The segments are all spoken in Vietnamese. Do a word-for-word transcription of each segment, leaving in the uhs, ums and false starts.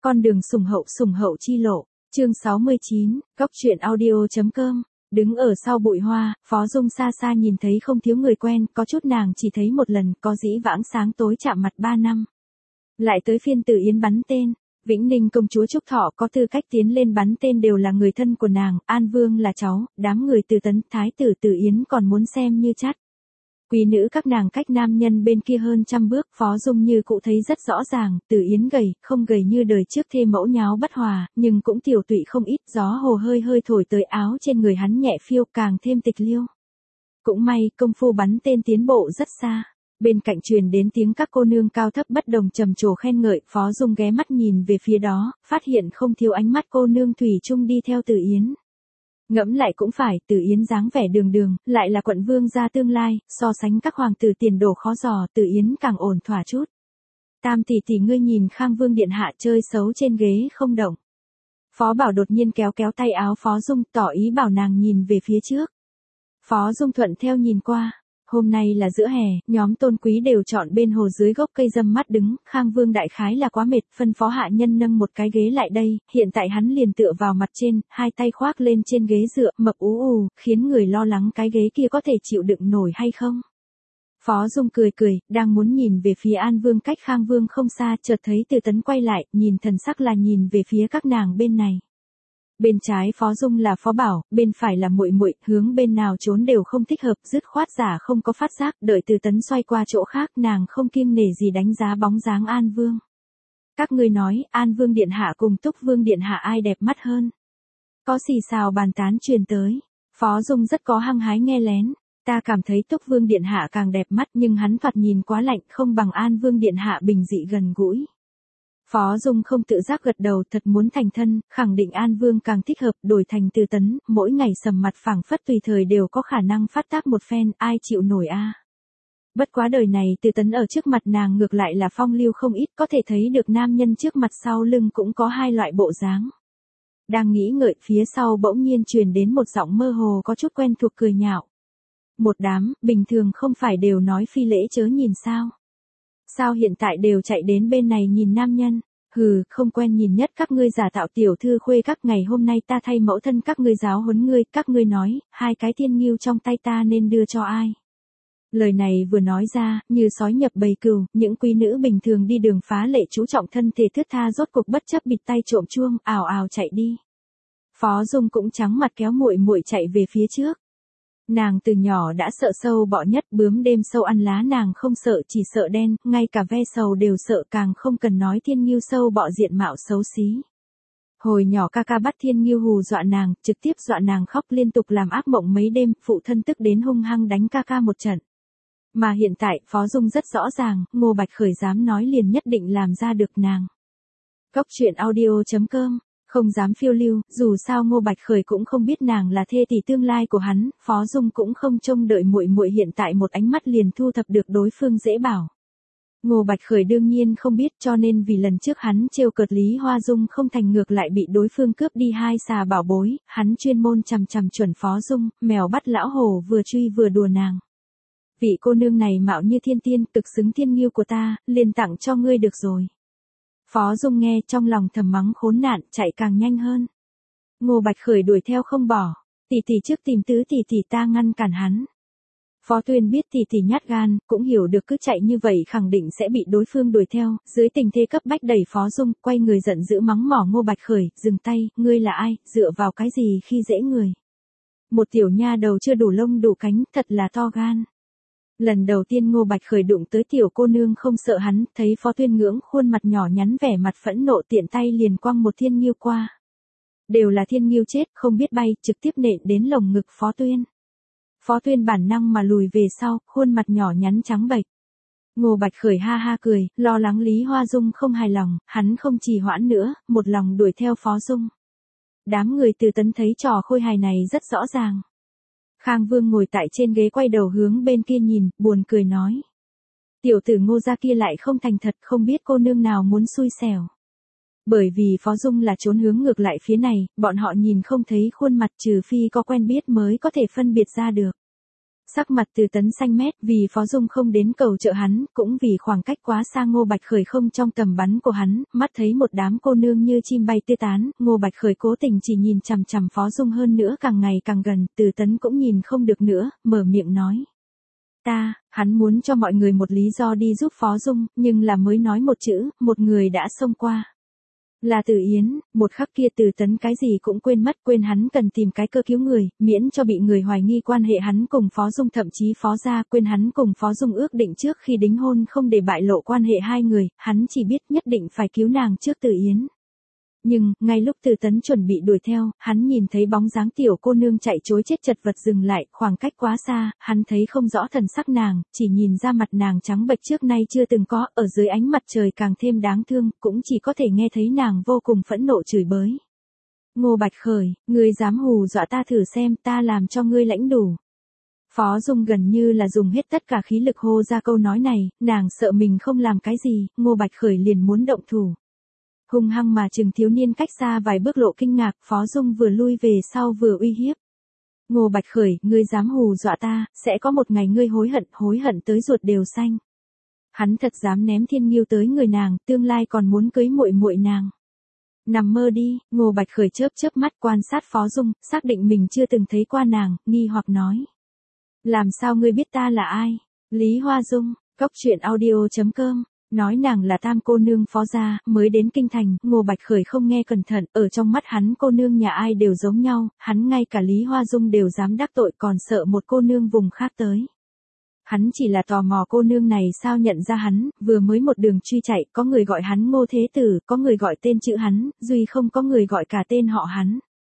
Con đường sủng hậu sủng hậu chi lộ, chương sáu mươi chín, góc truyện audio.com. Đứng ở sau bụi hoa, Phó Dung xa xa nhìn thấy không thiếu người quen, có chút nàng chỉ thấy một lần, có dĩ vãng sáng tối chạm mặt ba năm. Lại tới phiên Tử Yến bắn tên, Vĩnh Ninh công chúa Trúc Thọ có tư cách tiến lên bắn tên đều là người thân của nàng, An Vương là cháu, đám người Từ Tấn, Thái tử Tử Yến còn muốn xem như chắt. Quý nữ các nàng cách nam nhân bên kia hơn trăm bước, Phó Dung như cụ thấy rất rõ ràng, Tử Yến gầy, không gầy như đời trước thê mẫu nháo bất hòa, nhưng cũng tiểu tụy không ít, gió hồ hơi hơi thổi tới áo trên người hắn nhẹ phiêu càng thêm tịch liêu. Cũng may, công phu bắn tên tiến bộ rất xa. Bên cạnh truyền đến tiếng các cô nương cao thấp bất đồng trầm trồ khen ngợi, Phó Dung ghé mắt nhìn về phía đó, phát hiện không thiếu ánh mắt cô nương thủy chung đi theo Tử Yến. Ngẫm lại cũng phải, Tử Yến dáng vẻ đường đường, lại là quận vương gia tương lai, so sánh các hoàng tử tiền đồ khó dò, Tử Yến càng ổn thỏa chút. Tam tỷ tỷ ngươi nhìn Khang Vương điện hạ chơi xấu trên ghế không động. Phó Bảo đột nhiên kéo kéo tay áo Phó Dung, tỏ ý bảo nàng nhìn về phía trước. Phó Dung thuận theo nhìn qua. Hôm nay là giữa hè, nhóm tôn quý đều chọn bên hồ dưới gốc cây râm mát đứng, Khang Vương đại khái là quá mệt, phân phó hạ nhân nâng một cái ghế lại đây, hiện tại hắn liền tựa vào mặt trên, hai tay khoác lên trên ghế dựa, mập ú ù, khiến người lo lắng cái ghế kia có thể chịu đựng nổi hay không. Phó Dung cười cười, đang muốn nhìn về phía An Vương cách Khang Vương không xa, chợt thấy Từ Tấn quay lại, nhìn thần sắc là nhìn về phía các nàng bên này. Bên trái Phó Dung là Phó Bảo, bên phải là muội muội, hướng bên nào trốn đều không thích hợp, dứt khoát giả không có phát giác, đợi Từ Tấn xoay qua chỗ khác, nàng không kiêng nể gì đánh giá bóng dáng An Vương. Các ngươi nói, An Vương điện hạ cùng Túc Vương điện hạ ai đẹp mắt hơn? Có xì xào bàn tán truyền tới. Phó Dung rất có hăng hái nghe lén. Ta cảm thấy Túc Vương điện hạ càng đẹp mắt, nhưng hắn thoạt nhìn quá lạnh, không bằng An Vương điện hạ bình dị gần gũi. Phó Dung không tự giác gật đầu, thật muốn thành thân, khẳng định An Vương càng thích hợp, đổi thành Từ Tấn, mỗi ngày sầm mặt phẳng phất tùy thời đều có khả năng phát tác một phen, ai chịu nổi a. Bất quá đời này Từ Tấn ở trước mặt nàng ngược lại là phong lưu không ít, có thể thấy được nam nhân trước mặt sau lưng cũng có hai loại bộ dáng. Đang nghĩ ngợi, phía sau bỗng nhiên truyền đến một giọng mơ hồ có chút quen thuộc cười nhạo. Một đám, bình thường không phải đều nói phi lễ chớ nhìn sao? Sao hiện tại đều chạy đến bên này nhìn nam nhân? Hừ, không quen nhìn nhất các ngươi giả tạo tiểu thư khuê các ngày hôm nay ta thay mẫu thân các ngươi giáo huấn ngươi, các ngươi nói, hai cái thiên nghiêu trong tay ta nên đưa cho ai? Lời này vừa nói ra, như sói nhập bầy cừu, những quý nữ bình thường đi đường phá lệ chú trọng thân thể thướt tha rốt cuộc bất chấp bịt tay trộm chuông, ào ào chạy đi. Phó Dung cũng trắng mặt kéo muội muội chạy về phía trước. Nàng từ nhỏ đã sợ sâu bọ nhất, bướm đêm sâu ăn lá nàng không sợ, chỉ sợ đen, ngay cả ve sầu đều sợ, càng không cần nói thiên nghiêu sâu bọ diện mạo xấu xí. Hồi nhỏ ca ca bắt thiên nghiêu hù dọa nàng, trực tiếp dọa nàng khóc liên tục làm ác mộng mấy đêm, phụ thân tức đến hung hăng đánh ca ca một trận. Mà hiện tại, Phó Dung rất rõ ràng, Ngô Bạch Khởi dám nói liền nhất định làm ra được nàng. Góc truyện audio.com. Không dám phiêu lưu, dù sao Ngô Bạch Khởi cũng không biết nàng là thê tỷ tương lai của hắn, Phó Dung cũng không trông đợi muội muội hiện tại một ánh mắt liền thu thập được đối phương dễ bảo. Ngô Bạch Khởi đương nhiên không biết, cho nên vì lần trước hắn trêu cợt Lý Hoa Dung không thành ngược lại bị đối phương cướp đi hai xà bảo bối, hắn chuyên môn chằm chằm chuẩn Phó Dung, mèo bắt lão hổ vừa truy vừa đùa nàng. Vị cô nương này mạo như thiên tiên, cực xứng thiên nghiêu của ta, liền tặng cho ngươi được rồi. Phó Dung nghe trong lòng thầm mắng khốn nạn, chạy càng nhanh hơn. Ngô Bạch Khởi đuổi theo không bỏ, tỷ tỷ trước tìm tứ tỷ tỷ ta ngăn cản hắn. Phó Tuyên biết tỷ tỷ nhát gan, cũng hiểu được cứ chạy như vậy khẳng định sẽ bị đối phương đuổi theo, dưới tình thế cấp bách đẩy Phó Dung, quay người giận dữ mắng mỏ Ngô Bạch Khởi, dừng tay, ngươi là ai, dựa vào cái gì khi dễ người. Một tiểu nha đầu chưa đủ lông đủ cánh, thật là to gan. Lần đầu tiên Ngô Bạch Khởi đụng tới tiểu cô nương không sợ hắn, thấy Phó Tuyên ngưỡng khuôn mặt nhỏ nhắn vẻ mặt phẫn nộ tiện tay liền quăng một thiên nghiêu qua. Đều là thiên nghiêu chết, không biết bay, trực tiếp nện đến lồng ngực Phó Tuyên. Phó Tuyên bản năng mà lùi về sau, khuôn mặt nhỏ nhắn trắng bệch. Ngô Bạch Khởi ha ha cười, lo lắng Lý Hoa Dung không hài lòng, hắn không trì hoãn nữa, một lòng đuổi theo Phó Dung. Đám người Từ Tấn thấy trò khôi hài này rất rõ ràng. Khang Vương ngồi tại trên ghế quay đầu hướng bên kia nhìn, buồn cười nói. Tiểu tử Ngô gia kia lại không thành thật, không biết cô nương nào muốn xui xẻo. Bởi vì Phó Dung là trốn hướng ngược lại phía này, bọn họ nhìn không thấy khuôn mặt trừ phi có quen biết mới có thể phân biệt ra được. Sắc mặt Từ Tấn xanh mét, vì Phó Dung không đến cầu trợ hắn, cũng vì khoảng cách quá xa Ngô Bạch Khởi không trong tầm bắn của hắn, mắt thấy một đám cô nương như chim bay tứ tán, Ngô Bạch Khởi cố tình chỉ nhìn chằm chằm Phó Dung hơn nữa, càng ngày càng gần, Từ Tấn cũng nhìn không được nữa, mở miệng nói. Ta, hắn muốn cho mọi người một lý do đi giúp Phó Dung, nhưng là mới nói một chữ, một người đã xông qua. Là Từ Yến, một khắc kia Từ Tấn cái gì cũng quên mất, quên hắn cần tìm cái cơ cứu người, miễn cho bị người hoài nghi quan hệ hắn cùng Phó Dung, thậm chí Phó gia, quên hắn cùng Phó Dung ước định trước khi đính hôn không để bại lộ quan hệ hai người, hắn chỉ biết nhất định phải cứu nàng trước Từ Yến. Nhưng, ngay lúc Từ Tấn chuẩn bị đuổi theo, hắn nhìn thấy bóng dáng tiểu cô nương chạy trối chết chật vật dừng lại, khoảng cách quá xa, hắn thấy không rõ thần sắc nàng, chỉ nhìn ra mặt nàng trắng bệch trước nay chưa từng có, ở dưới ánh mặt trời càng thêm đáng thương, cũng chỉ có thể nghe thấy nàng vô cùng phẫn nộ chửi bới. Ngô Bạch Khởi, ngươi dám hù dọa ta thử xem, ta làm cho ngươi lãnh đủ. Phó Dung gần như là dùng hết tất cả khí lực hô ra câu nói này, nàng sợ mình không làm cái gì, Ngô Bạch Khởi liền muốn động thủ. Hung hăng mà chừng thiếu niên cách xa vài bước lộ kinh ngạc, Phó Dung vừa lui về sau vừa uy hiếp. Ngô Bạch Khởi, ngươi dám hù dọa ta, sẽ có một ngày ngươi hối hận, hối hận tới ruột đều xanh. Hắn thật dám ném Thiên Nghiêu tới người nàng, tương lai còn muốn cưới muội muội nàng. Nằm mơ đi, Ngô Bạch Khởi chớp chớp mắt quan sát Phó Dung, xác định mình chưa từng thấy qua nàng, nghi hoặc nói. Làm sao ngươi biết ta là ai? Lý Hoa Dung, cốc truyện audio chấm com. Nói nàng là tam cô nương Phó gia, mới đến kinh thành, Ngô Bạch Khởi không nghe cẩn thận, ở trong mắt hắn cô nương nhà ai đều giống nhau, hắn ngay cả Lý Hoa Dung đều dám đắc tội, còn sợ một cô nương vùng khác tới. Hắn chỉ là tò mò cô nương này sao nhận ra hắn, vừa mới một đường truy chạy, có người gọi hắn Ngô Thế Tử, có người gọi tên chữ hắn, duy không có người gọi cả tên họ hắn.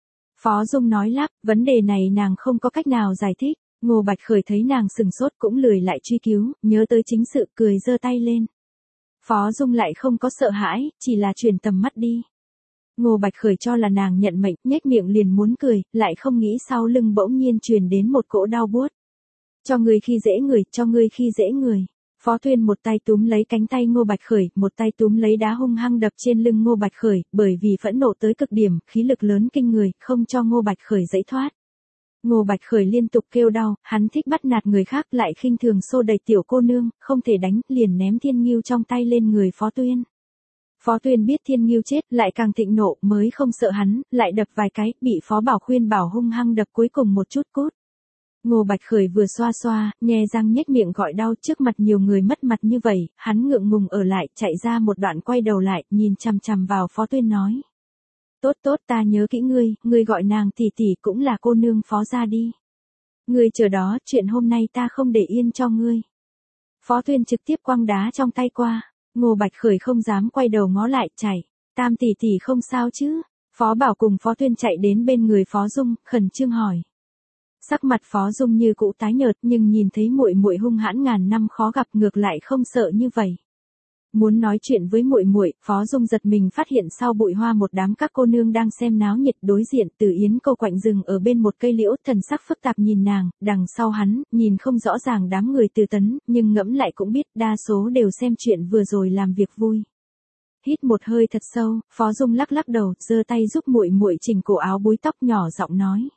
Phó Dung nói lắp, vấn đề này nàng không có cách nào giải thích, Ngô Bạch Khởi thấy nàng sừng sốt cũng lười lại truy cứu, nhớ tới chính sự cười giơ tay lên. Phó Dung lại không có sợ hãi, chỉ là chuyển tầm mắt đi. Ngô Bạch Khởi cho là nàng nhận mệnh, nhếch miệng liền muốn cười, lại không nghĩ sau lưng bỗng nhiên truyền đến một cỗ đau buốt. Cho ngươi khi dễ người, cho ngươi khi dễ người. Phó Tuyên một tay túm lấy cánh tay Ngô Bạch Khởi, một tay túm lấy đá hung hăng đập trên lưng Ngô Bạch Khởi, bởi vì phẫn nộ tới cực điểm, khí lực lớn kinh người, không cho Ngô Bạch Khởi dãy thoát. Ngô Bạch Khởi liên tục kêu đau, hắn thích bắt nạt người khác, lại khinh thường xô đẩy tiểu cô nương, không thể đánh, liền ném Thiên Nghiêu trong tay lên người Phó Tuyên. Phó Tuyên biết Thiên Nghiêu chết, lại càng thịnh nộ, mới không sợ hắn, lại đập vài cái, bị Phó Bảo khuyên bảo hung hăng đập cuối cùng một chút cút. Ngô Bạch Khởi vừa xoa xoa, nhe răng nhếch miệng gọi đau, trước mặt nhiều người mất mặt như vậy, hắn ngượng ngùng ở lại, chạy ra một đoạn quay đầu lại, nhìn chằm chằm vào Phó Tuyên nói. Tốt tốt, ta nhớ kỹ ngươi, ngươi gọi nàng tỷ tỷ cũng là cô nương Phó gia đi. Ngươi chờ đó, chuyện hôm nay ta không để yên cho ngươi. Phó Tuyên trực tiếp quăng đá trong tay qua, Ngô Bạch Khởi không dám quay đầu ngó lại, chạy. Tam tỷ tỷ không sao chứ? Phó Bảo cùng Phó Tuyên chạy đến bên người Phó Dung, khẩn trương hỏi. Sắc mặt Phó Dung như cũ tái nhợt, nhưng nhìn thấy muội muội hung hãn ngàn năm khó gặp, ngược lại không sợ như vậy. Muốn nói chuyện với muội muội, Phó Dung giật mình phát hiện sau bụi hoa một đám các cô nương đang xem náo nhiệt, đối diện Từ Yến cô quạnh rừng ở bên một cây liễu, thần sắc phức tạp nhìn nàng, đằng sau hắn, nhìn không rõ ràng đám người Từ Tấn, nhưng ngẫm lại cũng biết đa số đều xem chuyện vừa rồi làm việc vui. Hít một hơi thật sâu, Phó Dung lắc lắc đầu, giơ tay giúp muội muội chỉnh cổ áo búi tóc, nhỏ giọng nói.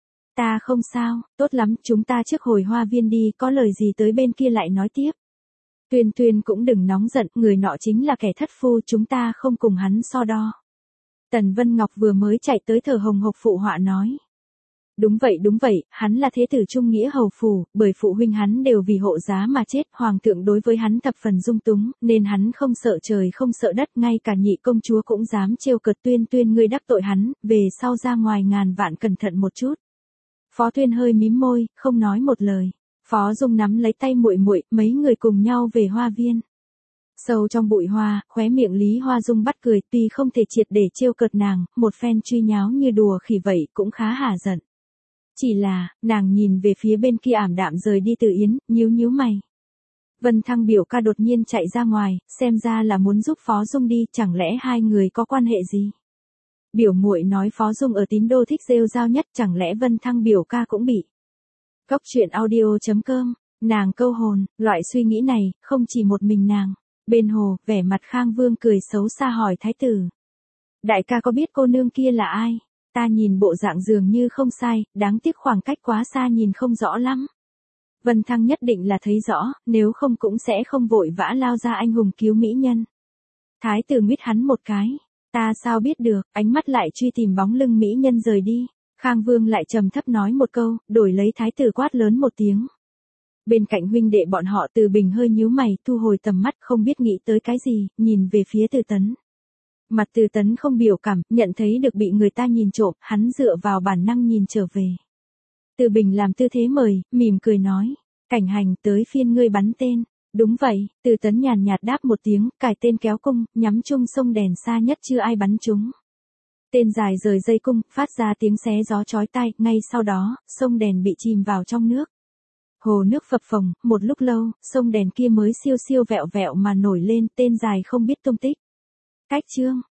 Ta không sao, tốt lắm, chúng ta trước hồi hoa viên đi, có lời gì tới bên kia lại nói tiếp. Tuyên Tuyên cũng đừng nóng giận, người nọ chính là kẻ thất phu, chúng ta không cùng hắn so đo. Tần Vân Ngọc vừa mới chạy tới thở hồng hộc phụ họa nói. Đúng vậy đúng vậy, hắn là thế tử trung nghĩa hầu phủ, bởi phụ huynh hắn đều vì hộ giá mà chết, hoàng thượng đối với hắn thập phần dung túng, nên hắn không sợ trời không sợ đất, ngay cả nhị công chúa cũng dám trêu cợt. Tuyên Tuyên ngươi đắc tội hắn, về sau ra ngoài ngàn vạn cẩn thận một chút. Phó Tuyên hơi mím môi, không nói một lời. Phó Dung nắm lấy tay muội muội, mấy người cùng nhau về hoa viên. Sâu trong bụi hoa, khóe miệng Lý Hoa Dung bắt cười, tuy không thể triệt để trêu cợt nàng, một phen truy nháo như đùa khỉ vậy cũng khá hả giận. Chỉ là, nàng nhìn về phía bên kia ảm đạm rời đi Từ Yến, nhíu nhíu mày. Vân Thăng biểu ca đột nhiên chạy ra ngoài, xem ra là muốn giúp Phó Dung đi, chẳng lẽ hai người có quan hệ gì? Biểu muội nói Phó Dung ở Tín Đô thích rêu rao nhất, chẳng lẽ Vân Thăng biểu ca cũng bị? Cốc truyện audio chấm com, nàng câu hồn, loại suy nghĩ này, không chỉ một mình nàng. Bên hồ, vẻ mặt Khang Vương cười xấu xa hỏi thái tử. Đại ca có biết cô nương kia là ai? Ta nhìn bộ dạng dường như không sai, đáng tiếc khoảng cách quá xa nhìn không rõ lắm. Vân Thăng nhất định là thấy rõ, nếu không cũng sẽ không vội vã lao ra anh hùng cứu mỹ nhân. Thái tử nguyết hắn một cái. Ta sao biết được, ánh mắt lại truy tìm bóng lưng mỹ nhân rời đi. Khang Vương lại trầm thấp nói một câu, đổi lấy thái tử quát lớn một tiếng. Bên cạnh huynh đệ bọn họ Từ Bình hơi nhíu mày, thu hồi tầm mắt không biết nghĩ tới cái gì, nhìn về phía Từ Tấn. Mặt Từ Tấn không biểu cảm, nhận thấy được bị người ta nhìn trộm, hắn dựa vào bản năng nhìn trở về. Từ Bình làm tư thế mời, mỉm cười nói, Cảnh Hành tới phiên ngươi bắn tên. Đúng vậy, Từ Tấn nhàn nhạt đáp một tiếng, cài tên kéo cung, nhắm chung sông đèn xa nhất chưa ai bắn trúng. Tên dài rời dây cung, phát ra tiếng xé gió chói tai, ngay sau đó, sông đèn bị chìm vào trong nước. Hồ nước phập phồng, một lúc lâu, sông đèn kia mới siêu siêu vẹo vẹo mà nổi lên, tên dài không biết tung tích. Cách chương